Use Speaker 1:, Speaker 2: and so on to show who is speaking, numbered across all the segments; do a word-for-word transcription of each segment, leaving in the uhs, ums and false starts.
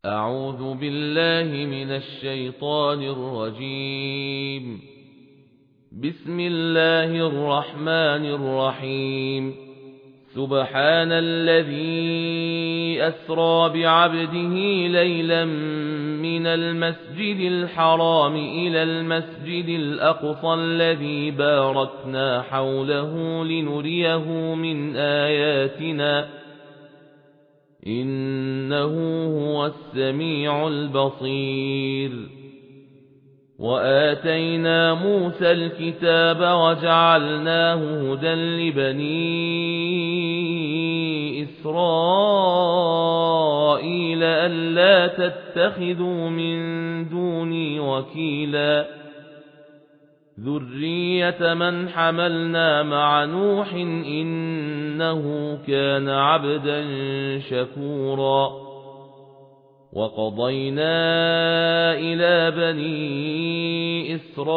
Speaker 1: أعوذ بالله من الشيطان الرجيم. بسم الله الرحمن الرحيم. سبحان الذي أسرى بعبده ليلا من المسجد الحرام إلى المسجد الأقصى الذي باركنا حوله لنريه من آياتنا إنه هو السميع البصير. وآتينا موسى الكتاب وجعلناه هدى لبني إسرائيل ألا تتخذوا من دوني وكيلا ذرية من حملنا مع نوح إنه كان عبدا شكورا. وقضينا إلى بني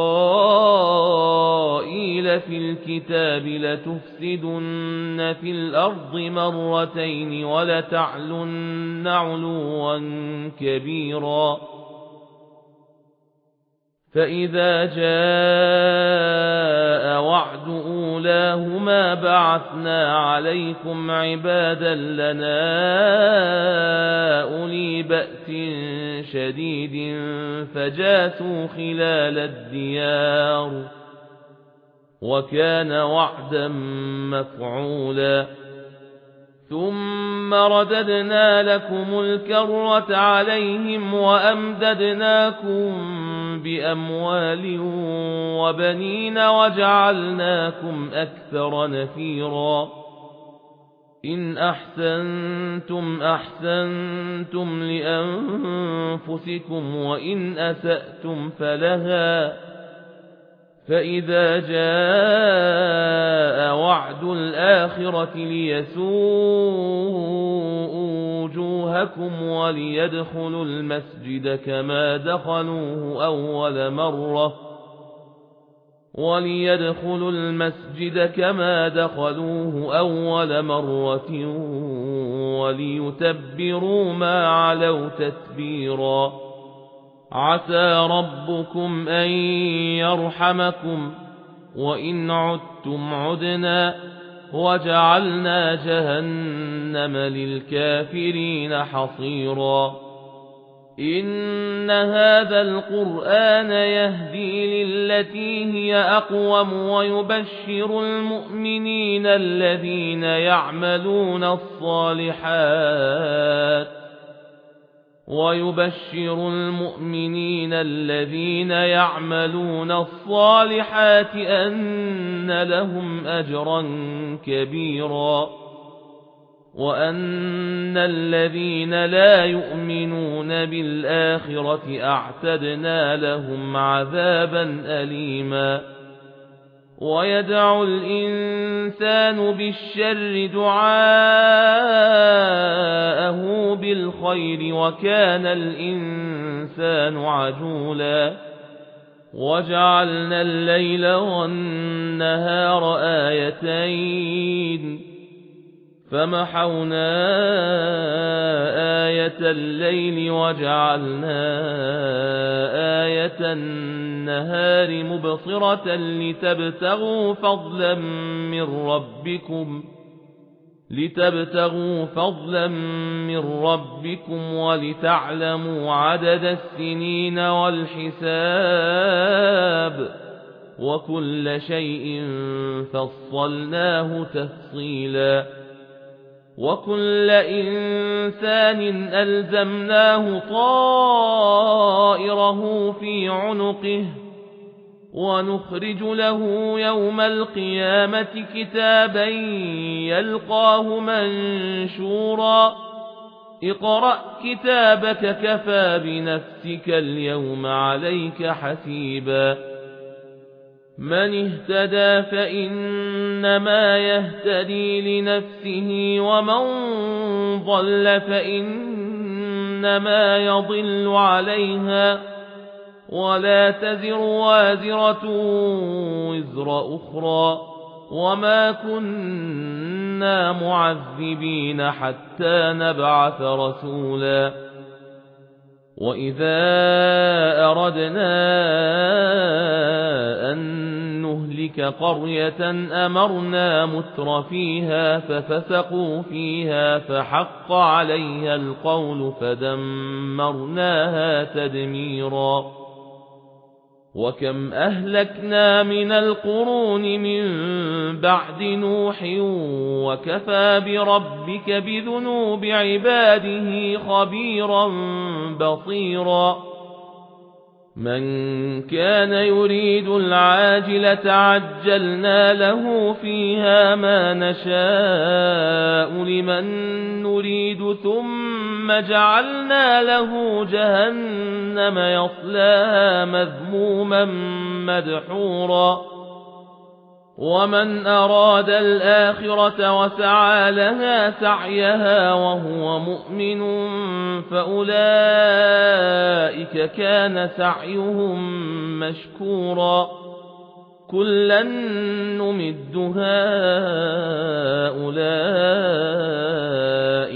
Speaker 1: إسرائيل في الكتاب لتفسدن في الأرض مرتين ولتعلن علوا كبيرا. فإذا جاء وعد أولاهما بعثنا عليكم عبادا لنا أولي بأس شديد فجاسوا خلال الديار وكان وعدا مفعولا. ثم رددنا لكم الكرة عليهم وأمددناكم بأموال وبنين وجعلناكم أكثر نفيرا. إن أحسنتم أحسنتم لأنفسكم وإن أسأتم فلها. فإذا جاء وعد الآخرة ليسوءوا وجوهكم وليدخلوا المسجد كما دخلوه أول مرة وليدخلوا المسجد كما دخلوه أول مرة وليتبروا ما علوا تتبيرا. عسى ربكم أن يرحمكم وإن عدتم عدنا وجعلنا جهنم للكافرين حصيرا. إن هذا القرآن يهدي للتي هي أقوم ويبشر المؤمنين الذين يعملون الصالحات ويبشر المؤمنين الذين يعملون الصالحات أن لهم أجرا كبيرا. وأن الذين لا يؤمنون بالآخرة أعتدنا لهم عذابا أليما. ويدعو الإنسان بالشر دعاءه بالخير وكان الإنسان عجولا. وجعلنا الليل والنهار آيتين فمحونا آية الليل وجعلنا آية النهار مبصرة لتبتغوا فضلا من ربكم لتبتغوا فضلا من ربكم ولتعلموا عدد السنين والحساب وكل شيء فصلناه تفصيلا. وكل إنسان ألزمناه طائره في عنقه ونخرج له يوم القيامة كتابا يلقاه منشورا. اقرأ كتابك كفى بنفسك اليوم عليك حسيبا. من اهتدى فإنما يهتدي لنفسه ومن ضل فإنما يضل عليها ولا تزر وازرة وزر أخرى وما كنا معذبين حتى نبعث رسولا وَإِذَا أَرَدْنَا أَن نُّهْلِكَ قَرْيَةً أَمَرْنَا مُتْرَفِيهَا فَفَسَقُوا فِيهَا فَحَقَّ عَلَيْهَا الْقَوْلُ فَدَمَّرْنَاهَا تَدْمِيرًا. وَكَمْ أَهْلَكْنَا مِنَ الْقُرُونِ مِن بَعْدِ نُوحٍ وَكَفَى بِرَبِّكَ بِذُنُوبِ عِبَادِهِ خَبِيرًا بَصِيرًا. مَنْ كَانَ يُرِيدُ الْعَاجِلَةَ عَجَّلْنَا لَهُ فِيهَا مَا نَشَاءُ لِمَن نُّرِيدُ ثُمَّ جَعَلْنَا لَهُ جَهَنَّمَ يَصْلَاهَا مَذْمُومًا مَّدْحُورًا. وَمَنْ أَرَادَ الْآخِرَةَ وَسَعَى لَهَا سَعْيَهَا وَهُوَ مُؤْمِنٌ فَأُولَئِكَ كَانَ سَعْيُهُم مَّشْكُورًا. كُلًّا نُّمِدُّ هَٰؤُلَاءِ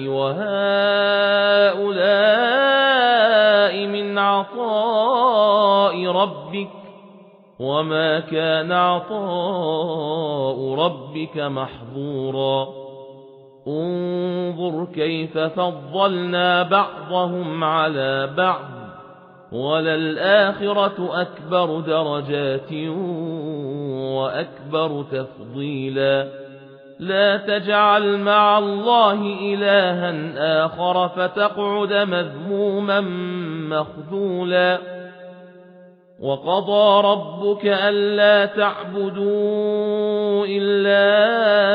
Speaker 1: وَهَٰؤُلَاءِ مِنْ عَطَاءِ رَبِّكَ وَمَا كَانَ عَطَاءُ رَبِّكَ مَحْظُورًا. انظُرْ كَيْفَ فَضَّلْنَا بَعْضَهُمْ عَلَى بَعْضٍ وَلَلْآخِرَةُ أَكْبَرُ دَرَجَاتٍ وَأَكْبَرُ تَفْضِيلًا. لَا تَجْعَلْ مَعَ اللَّهِ إِلَٰهًا آخَرَ فَتَقْعُدَ مَذْمُومًا مَّخْذُولًا. وَقَضَىٰ رَبُّكَ أَلَّا تَعْبُدُوا إِلَّا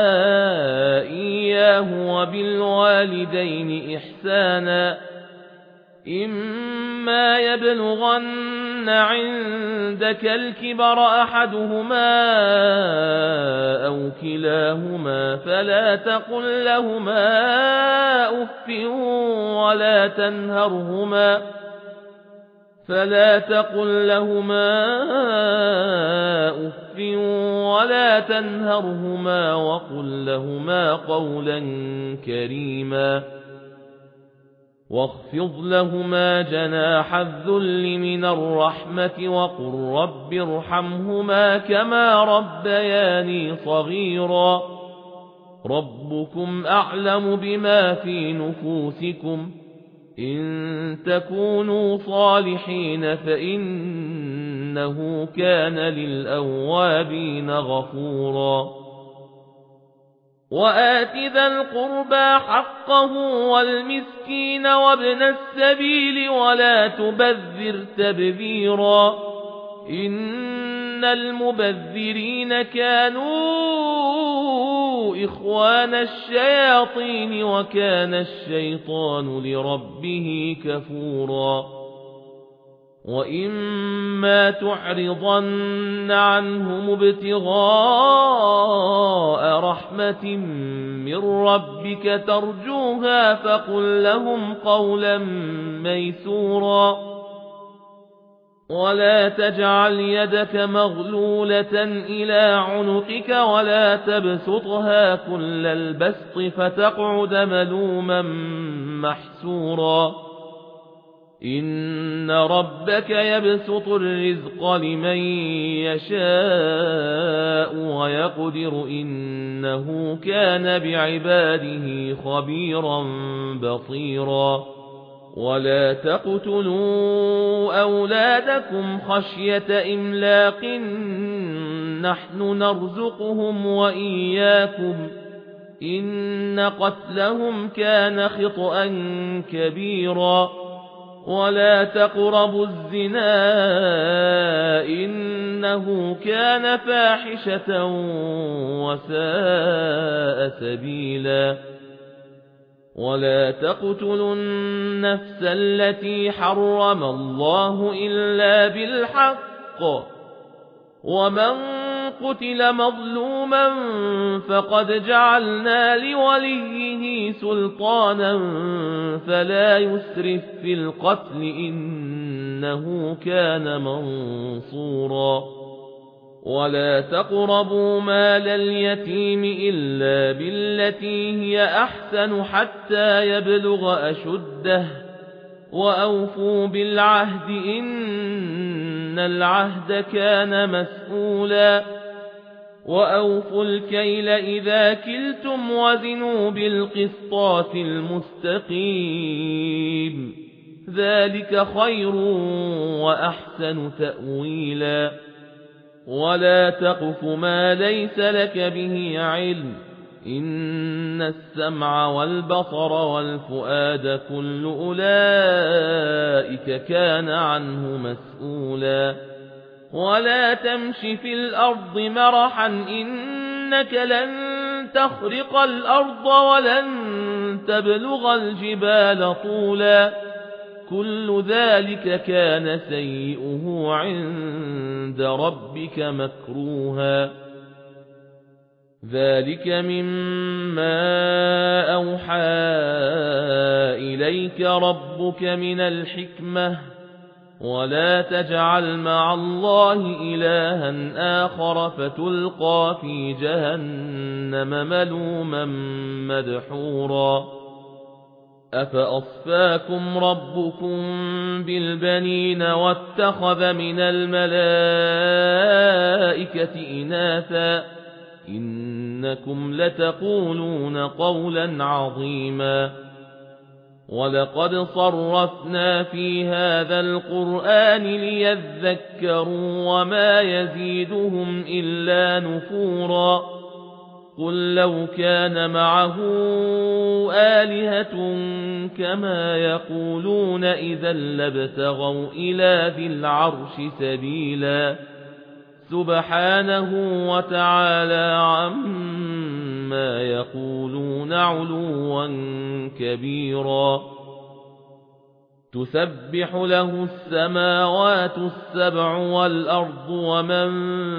Speaker 1: إِيَّاهُ وَبِالْوَالِدَيْنِ إِحْسَانًا. إِمَّا يَبْلُغَنَّ عِندَكَ الْكِبَرَ أَحَدُهُمَا أَوْ كِلَاهُمَا فَلَا تَقُل لَّهُمَا أُفٍّ وَلَا تَنْهَرْهُمَا فلا تقل لهما أف ولا تنهرهما وقل لهما قولا كريما. واخفض لهما جناح الذل من الرحمة وقل رب ارحمهما كما ربياني صغيرا. ربكم أعلم بما في نفوسكم إن تكونوا صالحين فإنه كان للأوابين غفورا. وآت ذا القربى حقه والمسكين وابن السبيل ولا تبذر تبذيرا إن المبذرين كانوا إخوان الشياطين وكان الشيطان لربه كفورا. وإما تعرضن عنهم ابتغاء رحمة من ربك ترجوها فقل لهم قولا ميسورا. ولا تجعل يدك مغلولة إلى عنقك ولا تبسطها كل البسط فتقعد ملوما محسورا. إن ربك يبسط الرزق لمن يشاء ويقدر إنه كان بعباده خبيرا بصيرا. ولا تقتلوا أولادكم خشية إملاق نحن نرزقهم وإياكم إن قتلهم كان خطأ كبيرا. ولا تقربوا الزنا إنه كان فاحشة وساء سبيلا. ولا تقتلوا النفس التي حرم الله إلا بالحق ومن قتل مظلوما فقد جعلنا لوليه سلطانا فلا يسرف في القتل إنه كان منصورا. ولا تقربوا مال اليتيم إلا بالتي هي أحسن حتى يبلغ أشده وأوفوا بالعهد إن العهد كان مسؤولا وأوفوا الكيل إذا كلتم وزنوا بالقسطاس المستقيم ذلك خير وأحسن تأويلا ولا تقف ما ليس لك به علم إن السمع والبصر والفؤاد كل أولئك كان عنه مسؤولا ولا تمش في الأرض مرحا إنك لن تخرق الأرض ولن تبلغ الجبال طولا كل ذلك كان سيئه عند ربك مكروها ذلك مما أوحى إليك ربك من الحكمة ولا تجعل مع الله إلها آخر فتلقى في جهنم ملوما مدحورا أفأصفاكم ربكم بالبنين واتخذ من الملائكة إناثا إنكم لتقولون قولا عظيما ولقد صرفنا في هذا القرآن ليذكروا وما يزيدهم إلا نفورا قل لو كان معه آلهة كما يقولون إذا لابتغوا إلى ذي العرش سبيلا سبحانه وتعالى عما يقولون علوا كبيرا تسبح له السماوات السبع والأرض ومن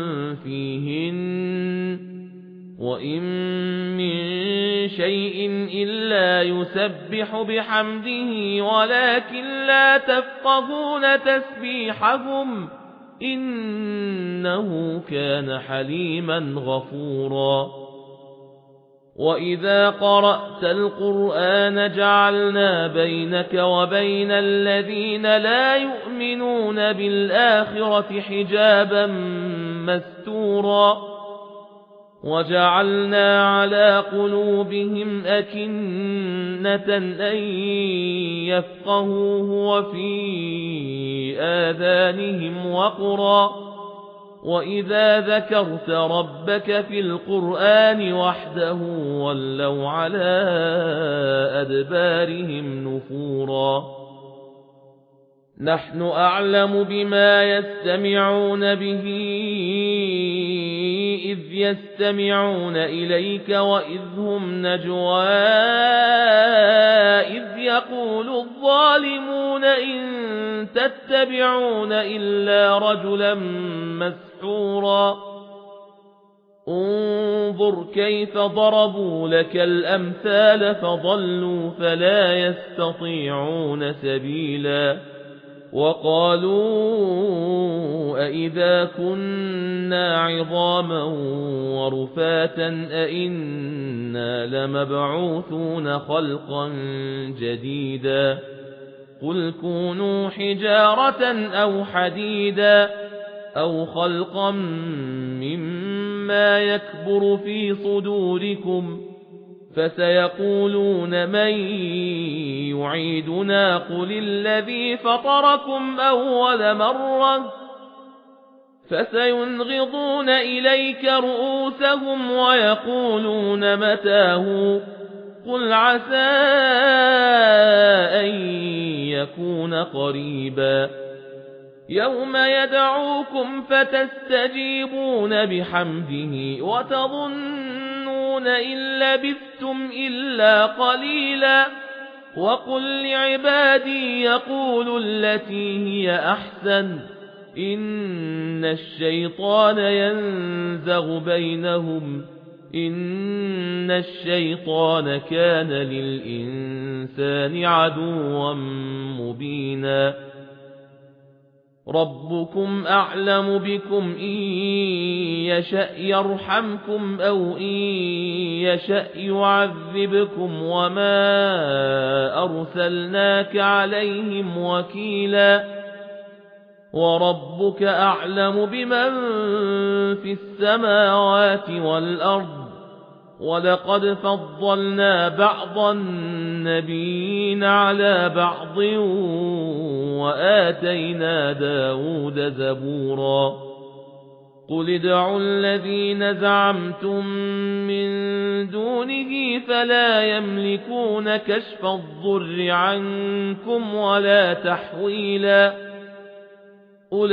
Speaker 1: فيهن وإن من شيء إلا يسبح بحمده ولكن لا تفقهون تسبيحهم إنه كان حليما غفورا وإذا قرأت القرآن جعلنا بينك وبين الذين لا يؤمنون بالآخرة حجابا مستورا وجعلنا على قلوبهم أكنة أن يفقهوه وفي آذانهم وقرا وإذا ذكرت ربك في القرآن وحده ولوا على أدبارهم نفورا نحن أعلم بما يستمعون به إذ يستمعون إليك وإذ هم نجوى إذ يقول الظالمون إن تتبعون إلا رجلا مسحورا انظر كيف ضربوا لك الأمثال فضلوا فلا يستطيعون سبيلا وقالوا أئذا كنا عظاما ورفاتا أئنا لمبعوثون خلقا جديدا قل كونوا حجارة أو حديدا أو خلقا مما يكبر في صدوركم فسيقولون من يعيدنا قل الذي فطركم أول مرة فسينغضون إليك رؤوسهم ويقولون متاه قل عسى أن يكون قريبا يوم يدعوكم فتستجيبون بحمده وتظنون إن لبثتم إلا قليلا وقل لعبادي يقولوا التي هي أحسن إن الشيطان ينزغ بينهم إن الشيطان كان للإنسان عدوا مبينا ربكم أعلم بكم إن يشأ يرحمكم أو إن يشأ يعذبكم وما أرسلناك عليهم وكيلا وربك أعلم بمن في السماوات والأرض ولقد فضلنا بعض النبيين على بعض وآتينا داود زبورا قل ادعوا الذين زعمتم من دونه فلا يملكون كشف الضر عنكم ولا تحويلا أولئك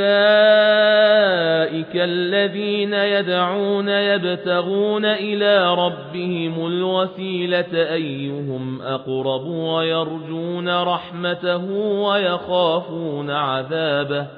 Speaker 1: الذين يدعون يبتغون إلى ربهم الوسيلة أيهم أقرب ويرجون رحمته ويخافون عذابه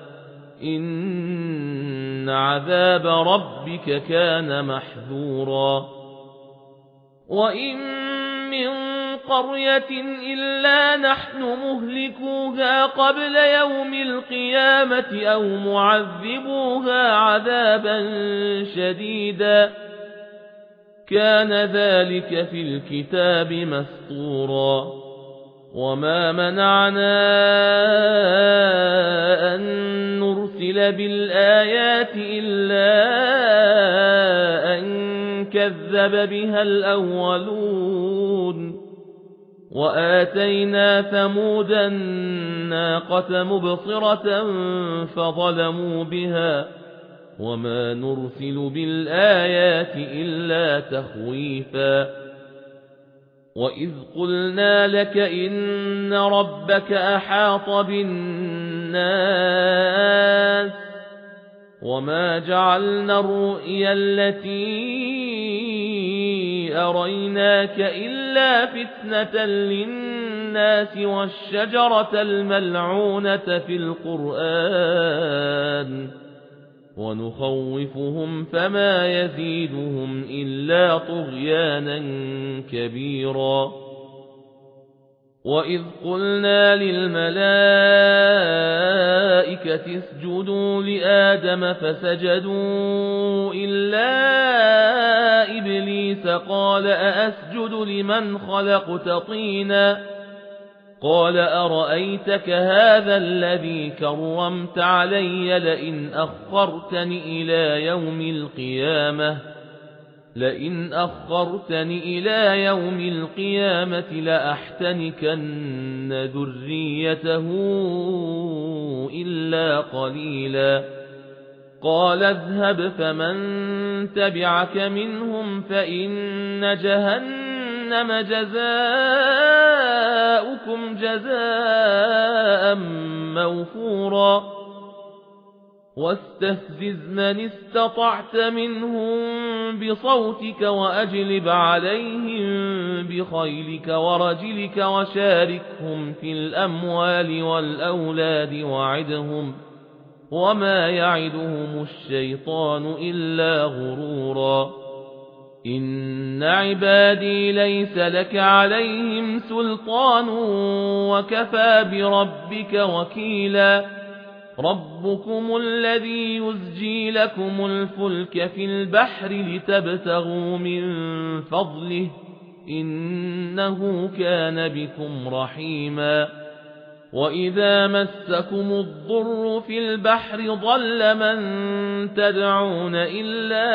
Speaker 1: إن عذاب ربك كان محذورا وإن من قرية إلا نحن مهلكوها قبل يوم القيامة أو معذبوها عذابا شديدا كان ذلك في الكتاب مسطورا وما منعنا أن نرسل بالآيات إلا أن كذب بها الأولون وآتينا ثمود الناقة مبصرة فظلموا بها وما نرسل بالآيات إلا تخويفا وإذ قلنا لك إن ربك أحاط بالناس وما جعلنا الرؤيا التي أريناك إلا فتنة للناس والشجرة الملعونة في القرآن ونخوفهم فما يزيدهم إلا طغيانا كبيرا وإذ قلنا للملائكة اسجدوا لآدم فسجدوا إلا إبليس قال أأسجد لمن خلقت طينا قال أرأيتك هذا الذي كرمت علي لئن أخرتني إلى يوم القيامة لئن أخرتني إلى يوم القيامة لأحتنكن ذريته إلا قليلا قال اذهب فمن تبعك منهم فإن جهنم جزاؤكم جزاء موفورا واستفزز من استطعت منهم بصوتك وأجلب عليهم بخيلك ورجلك وشاركهم في الأموال والأولاد وعدهم وما يعدهم الشيطان إلا غرورا إن عبادي ليس لك عليهم سلطان وكفى بربك وكيلا ربكم الذي يزجي لكم الفلك في البحر لتبتغوا من فضله إنه كان بكم رحيما وإذا مسكم الضر في البحر ضل من تدعون إلا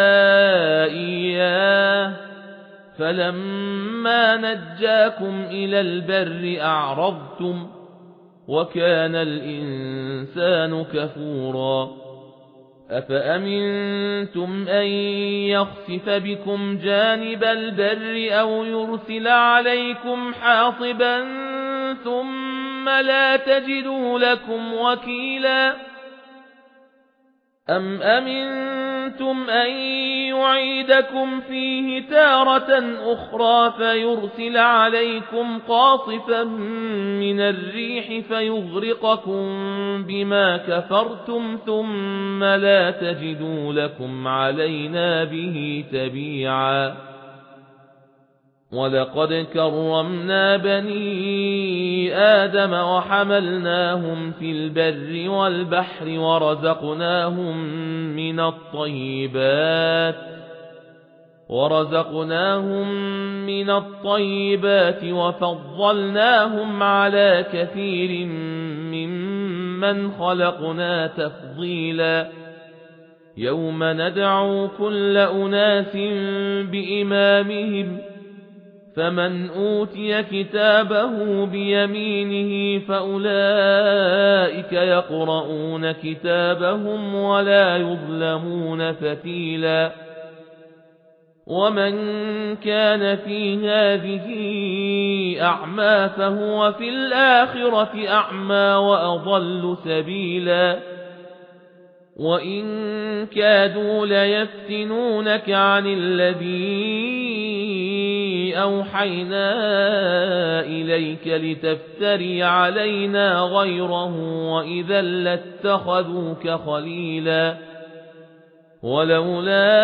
Speaker 1: إياه فلما نجاكم إلى البر أعرضتم وكان الإنسان كفورا أفأمنتم أن يخسف بكم جانب البر أو يرسل عليكم حاصبا ثم لا تجدوا لكم وكيلا أم أمنتم أن يعيدكم فيه تارة أخرى فيرسل عليكم قاصفا من الريح فيغرقكم بما كفرتم ثم لا تجدوا لكم علينا به تبيعا وَلَقَدْ كَرَّمْنَا بَنِي آدَمَ وَحَمَلْنَاهُمْ فِي الْبَرِّ وَالْبَحْرِ وَرَزَقْنَاهُمْ مِنَ الطَّيِّبَاتِ وَرَزَقْنَاهُمْ مِنَ الطَّيِّبَاتِ وَفَضَّلْنَاهُمْ عَلَى كَثِيرٍ مِّمَّنْ خَلَقْنَا تَفْضِيلًا يَوْمَ نَدْعُو كُلَّ أُنَاسٍ بِإِمَامِهِمْ فمن أوتي كتابه بيمينه فأولئك يقرؤون كتابهم ولا يظلمون فتيلا ومن كان في هذه أعمى فهو في الآخرة أعمى وأضل سبيلا وإن كادوا ليفتنونك عن الذي أوحينا إليك لتفتري علينا غيره وإذا لاتخذوك خليلا ولولا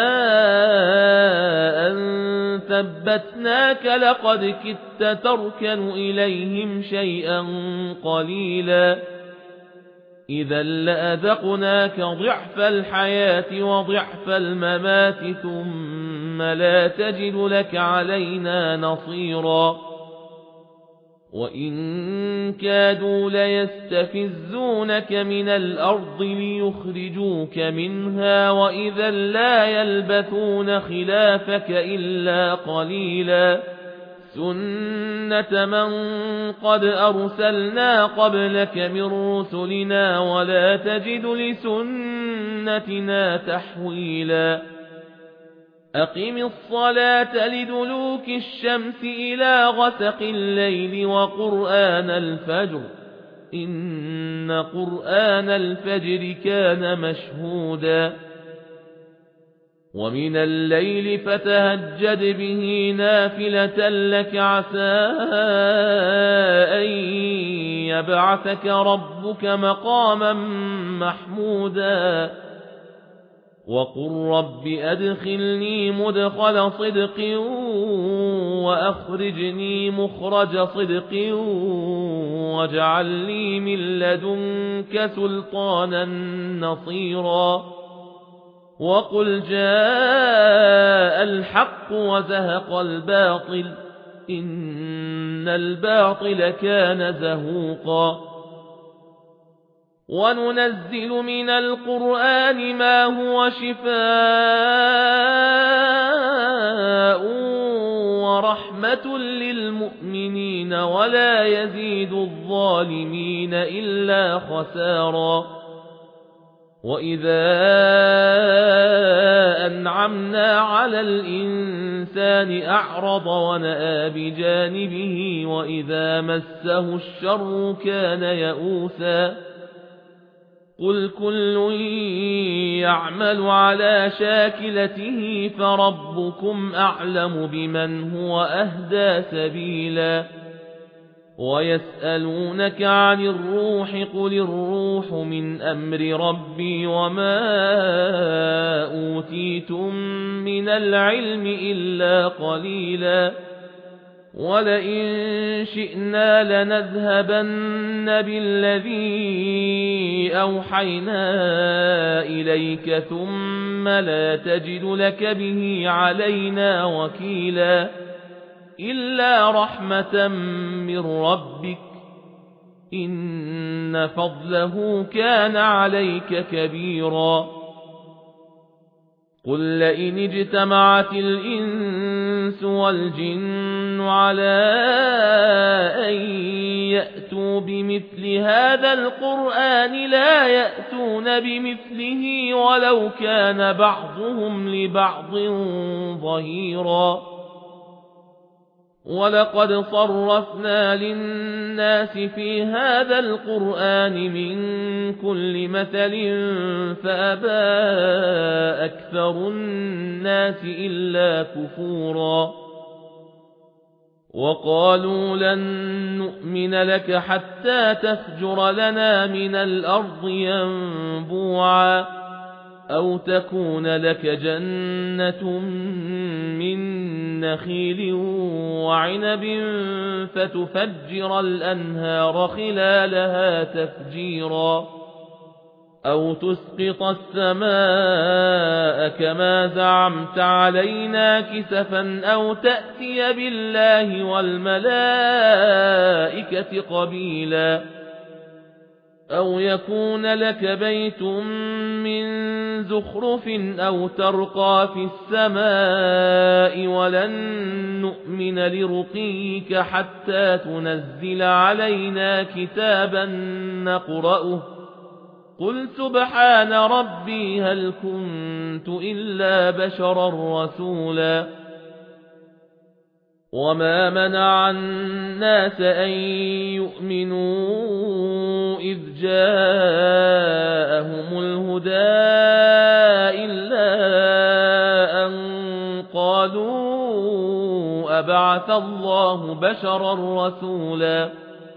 Speaker 1: أن ثبتناك لقد كدت تركن إليهم شيئا قليلا إذا لأذقناك ضعف الحياة وضعف الممات ثم لا تجد لك علينا نصيرا وإن كادوا ليستفزونك من الأرض ليخرجوك منها وإذا لا يلبثون خلافك إلا قليلا سنة من قد أرسلنا قبلك من رسلنا ولا تجد لسنتنا تحويلا أقم الصلاة لدلوك الشمس إلى غسق الليل وقرآن الفجر إن قرآن الفجر كان مشهودا ومن الليل فتهجد به نافلة لك عسى أن يبعثك ربك مقاما محمودا وقل رب أدخلني مدخل صدق وأخرجني مخرج صدق واجعل لي من لدنك سلطانا نصيرا وقل جاء الحق وزهق الباطل إن الباطل كان زهوقا وننزل من القرآن ما هو شفاء ورحمة للمؤمنين ولا يزيد الظالمين إلا خسارا وإذا أنعمنا على الإنسان أعرض ونأى بجانبه وإذا مسه الشر كان يئوسا قل كل يعمل على شاكلته فربكم أعلم بمن هو أهدى سبيلا ويسألونك عن الروح قل الروح من أمر ربي وما أوتيتم من العلم إلا قليلا ولئن شئنا لنذهبن بالذي أوحينا إليك ثم لا تجد لك به علينا وكيلا إلا رحمة من ربك إن فضله كان عليك كبيرا قل لئن اجتمعت الإنس والجن على أن يأتوا بمثل هذا القرآن لا يأتون بمثله ولو كان بعضهم لبعض ظهيرا ولقد صرفنا للناس في هذا القرآن من كل مثل فأبى أكثر الناس إلا كفورا وقالوا لن نؤمن لك حتى تفجر لنا من الأرض ينبوعا أو تكون لك جنة من نخيل وعنب فتفجر الأنهار خلالها تفجيرا أو تسقط السماء كما زعمت علينا كسفا أو تأتي بالله والملائكة قبيلا أو يكون لك بيت من زخرف أو ترقى في السماء ولن نؤمن لرقيك حتى تنزل علينا كتابا نقرأه قل سبحان ربي هل كنت إلا بشرا رسولا وما منع الناس أن يؤمنوا إذ جاءهم الهدى إلا أن قالوا أبعث الله بشرا رسولا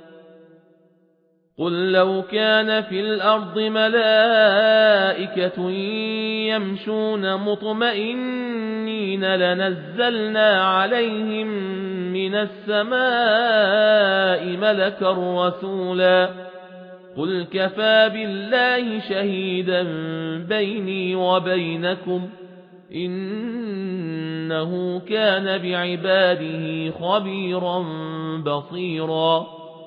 Speaker 1: قل لو كان في الأرض ملائكة يمشون مطمئنين لنزلنا عليهم من السماء ملكا رسولا قل كفى بالله شهيدا بيني وبينكم إنه كان بعباده خبيرا بصيرا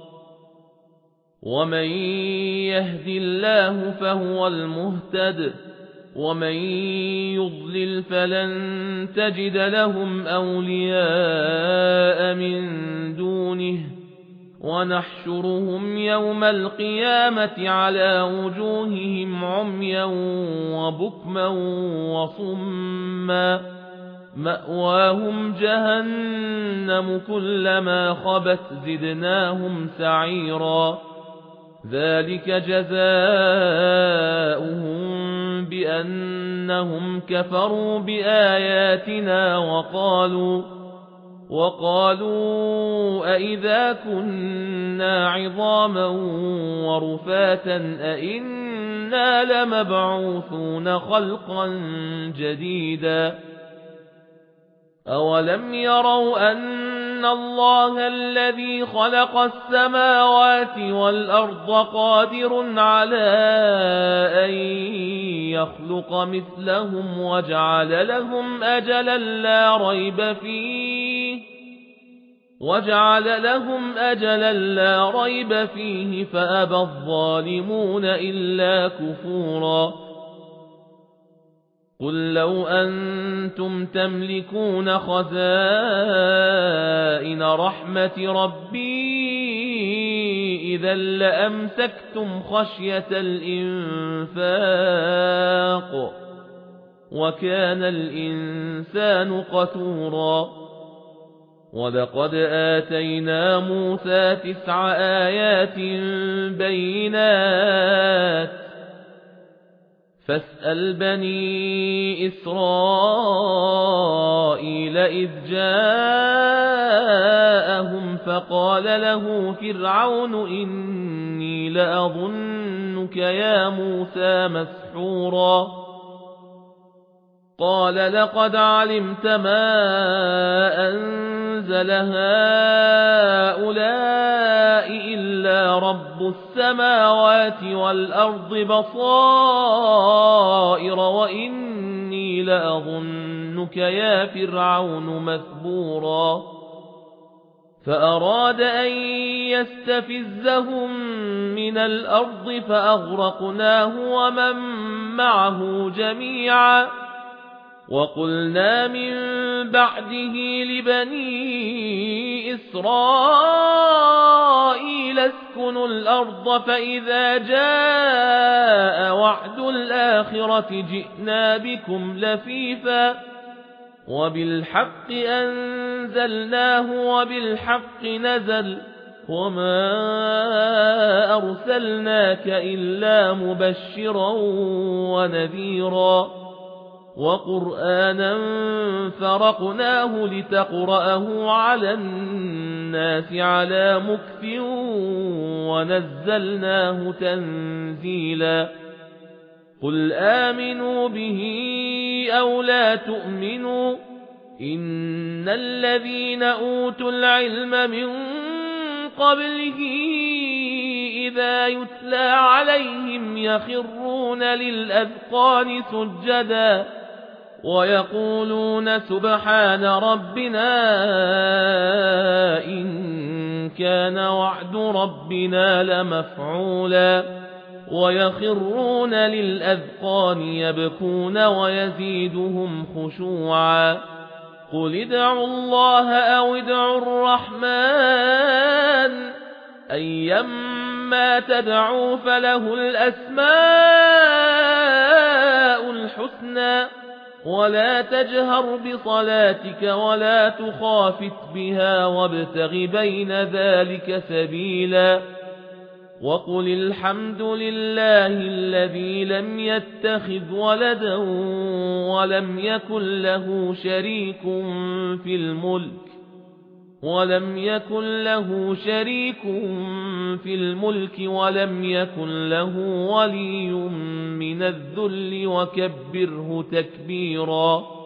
Speaker 1: ومن يهد الله فهو المهتد ومن يضلل فلن تجد لهم أولياء من دونه ونحشرهم يوم القيامة على وجوههم عميا وبكما وصما مأواهم جهنم كلما خبت زدناهم سعيرا ذلك جزاؤهم بأنهم كفروا بآياتنا وقالوا وقالوا أئذا كنا عظاما ورفاتا أئنا لمبعوثون خلقا جديدا أولم يروا أن الله الذي خلق السماوات والأرض قادر على أن يخلق مثلهم وجعل لهم أجلا لا ريب فيه وجعل لهم أجلا لا ريب فيه فأبى الظالمون إلا كفورا قل لو أنتم تملكون خزائن رحمة ربي إذا لأمسكتم خشية الإنفاق وكان الإنسان قتورا ولقد آتينا موسى تسع آيات بينات فاسأل بني إسرائيل إذ جاءهم فقال له فرعون إني لأظنك يا موسى مسحورا قال لقد علمت ما أنزل هؤلاء إلا رب السماوات والأرض بصائر وإني لأظنك يا فرعون مثبورا فأراد أن يستفزهم من الأرض فأغرقناه ومن معه جميعا وقلنا من بعده لبني إسرائيل اسكنوا الأرض فإذا جاء وعد الآخرة جئنا بكم لفيفا وبالحق أنزلناه وبالحق نزل وما أرسلناك إلا مبشرا ونذيرا وقرآنا فرقناه لتقرأه على الناس على مكث ونزلناه تنزيلا قل آمنوا به أو لا تؤمنوا إن الذين أوتوا العلم من قبله إذا يتلى عليهم يخرون للأذقان سجدا ويقولون سبحان ربنا إن كان وعد ربنا لمفعولا ويخرون للأذقان يبكون ويزيدهم خشوعا قل ادعوا الله أو ادعوا الرحمن أيما تدعوا فله الأسماء الحسنى ولا تجهر بصلاتك ولا تخافت بها وابتغ بين ذلك سبيلا وقل الحمد لله الذي لم يتخذ ولدا ولم يكن له شريك في الملك ولم يكن له شريك في الملك ولم يكن له ولي من الذل وكبره تكبيرا